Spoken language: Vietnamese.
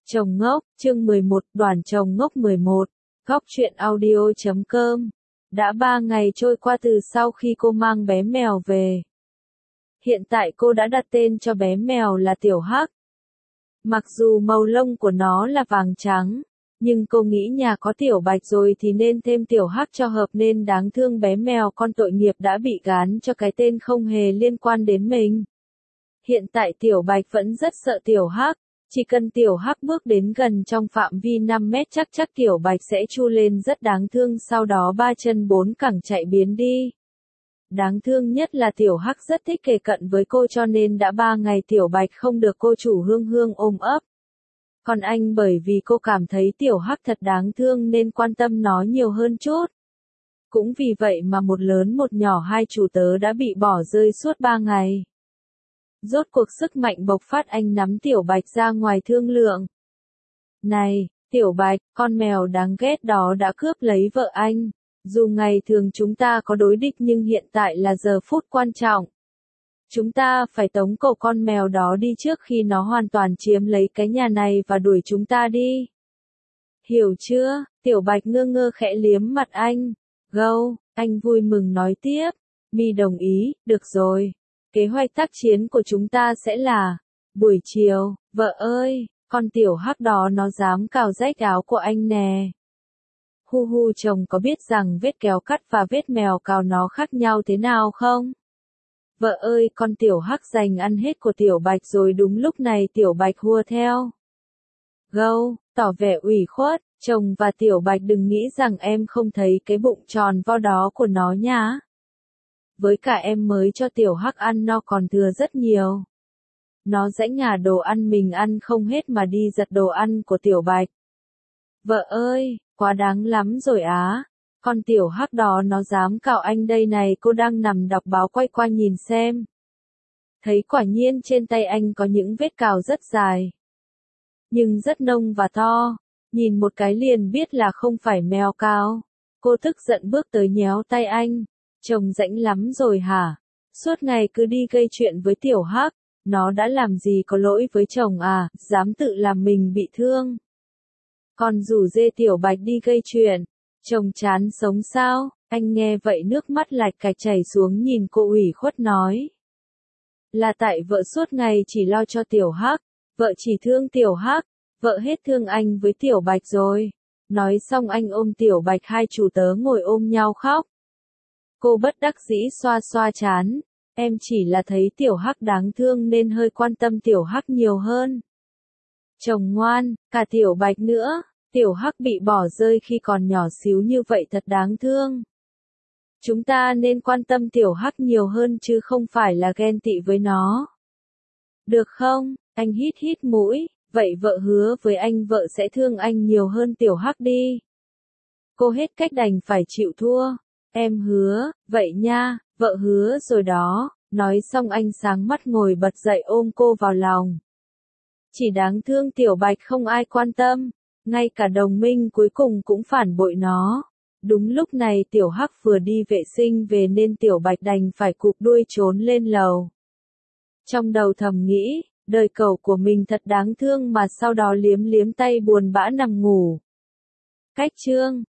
Chồng ngốc, chương 11, đoàn chồng ngốc 11, góc truyện audio.com. Đã 3 ngày trôi qua từ sau khi cô mang bé mèo về. Hiện tại cô đã đặt tên cho bé mèo là Tiểu Hắc. Mặc dù màu lông của nó là vàng trắng, nhưng cô nghĩ nhà có Tiểu Bạch rồi thì nên thêm Tiểu Hắc cho hợp nên đáng thương bé mèo con tội nghiệp đã bị gán cho cái tên không hề liên quan đến mình. Hiện tại Tiểu Bạch vẫn rất sợ Tiểu Hắc. Chỉ cần Tiểu Hắc bước đến gần trong phạm vi 5 mét chắc Tiểu Bạch sẽ chu lên rất đáng thương, sau đó 3 chân 4 cẳng chạy biến đi. Đáng thương nhất là Tiểu Hắc rất thích kề cận với cô cho nên đã 3 ngày Tiểu Bạch không được cô chủ Hương Hương ôm ấp. Còn anh bởi vì cô cảm thấy Tiểu Hắc thật đáng thương nên quan tâm nó nhiều hơn chút. Cũng vì vậy mà một lớn một nhỏ hai chủ tớ đã bị bỏ rơi suốt 3 ngày. Rốt cuộc sức mạnh bộc phát, anh nắm Tiểu Bạch ra ngoài thương lượng. Này, Tiểu Bạch, con mèo đáng ghét đó đã cướp lấy vợ anh. Dù ngày thường chúng ta có đối địch nhưng hiện tại là giờ phút quan trọng. Chúng ta phải tống cổ con mèo đó đi trước khi nó hoàn toàn chiếm lấy cái nhà này và đuổi chúng ta đi. Hiểu chưa? Tiểu Bạch ngơ ngơ khẽ liếm mặt anh. Gâu, anh vui mừng nói tiếp. Mi đồng ý, được rồi. Kế hoạch tác chiến của chúng ta sẽ là buổi chiều, vợ ơi, con Tiểu Hắc đó nó dám cào rách áo của anh nè. Hu hu, chồng có biết rằng vết kéo cắt và vết mèo cào nó khác nhau thế nào không? Vợ ơi, con Tiểu Hắc giành ăn hết của Tiểu Bạch rồi. Đúng lúc này Tiểu Bạch hùa theo. Gâu, tỏ vẻ ủy khuất, chồng và Tiểu Bạch đừng nghĩ rằng em không thấy cái bụng tròn vo đó của nó nhá. Với cả em mới cho Tiểu Hắc ăn no còn thừa rất nhiều. Nó dãy ngả đồ ăn mình ăn không hết mà đi giật đồ ăn của Tiểu Bạch. Vợ ơi, quá đáng lắm rồi á. Con Tiểu Hắc đó nó dám cào anh đây này. Cô đang nằm đọc báo quay qua nhìn xem. Thấy quả nhiên trên tay anh có những vết cào rất dài. Nhưng rất nông và to. Nhìn một cái liền biết là không phải mèo cào. Cô tức giận bước tới nhéo tay anh. Chồng rãnh lắm rồi hả? Suốt ngày cứ đi gây chuyện với Tiểu Hắc. Nó đã làm gì có lỗi với chồng à? Dám tự làm mình bị thương. Còn rủ dê Tiểu Bạch đi gây chuyện. Chồng chán sống sao? Anh nghe vậy nước mắt lạch cạch chảy xuống nhìn cô ủy khuất nói. Là tại vợ suốt ngày chỉ lo cho Tiểu Hắc. Vợ chỉ thương Tiểu Hắc. Vợ hết thương anh với Tiểu Bạch rồi. Nói xong anh ôm Tiểu Bạch, hai chủ tớ ngồi ôm nhau khóc. Cô bất đắc dĩ xoa xoa trán. Em chỉ là thấy Tiểu Hắc đáng thương nên hơi quan tâm Tiểu Hắc nhiều hơn. Chồng ngoan, cả Tiểu Bạch nữa. Tiểu Hắc bị bỏ rơi khi còn nhỏ xíu như vậy thật đáng thương. Chúng ta nên quan tâm Tiểu Hắc nhiều hơn chứ không phải là ghen tị với nó. Được không? Anh hít hít mũi. Vậy vợ hứa với anh vợ sẽ thương anh nhiều hơn Tiểu Hắc đi. Cô hết cách đành phải chịu thua. Em hứa, vậy nha, vợ hứa rồi đó. Nói xong anh sáng mắt ngồi bật dậy ôm cô vào lòng. Chỉ đáng thương Tiểu Bạch không ai quan tâm. Ngay cả đồng minh cuối cùng cũng phản bội nó. Đúng lúc này Tiểu Hắc vừa đi vệ sinh về nên Tiểu Bạch đành phải cụp đuôi trốn lên lầu. Trong đầu thầm nghĩ, đời cẩu của mình thật đáng thương mà sau đó liếm liếm tay buồn bã nằm ngủ. Cách chương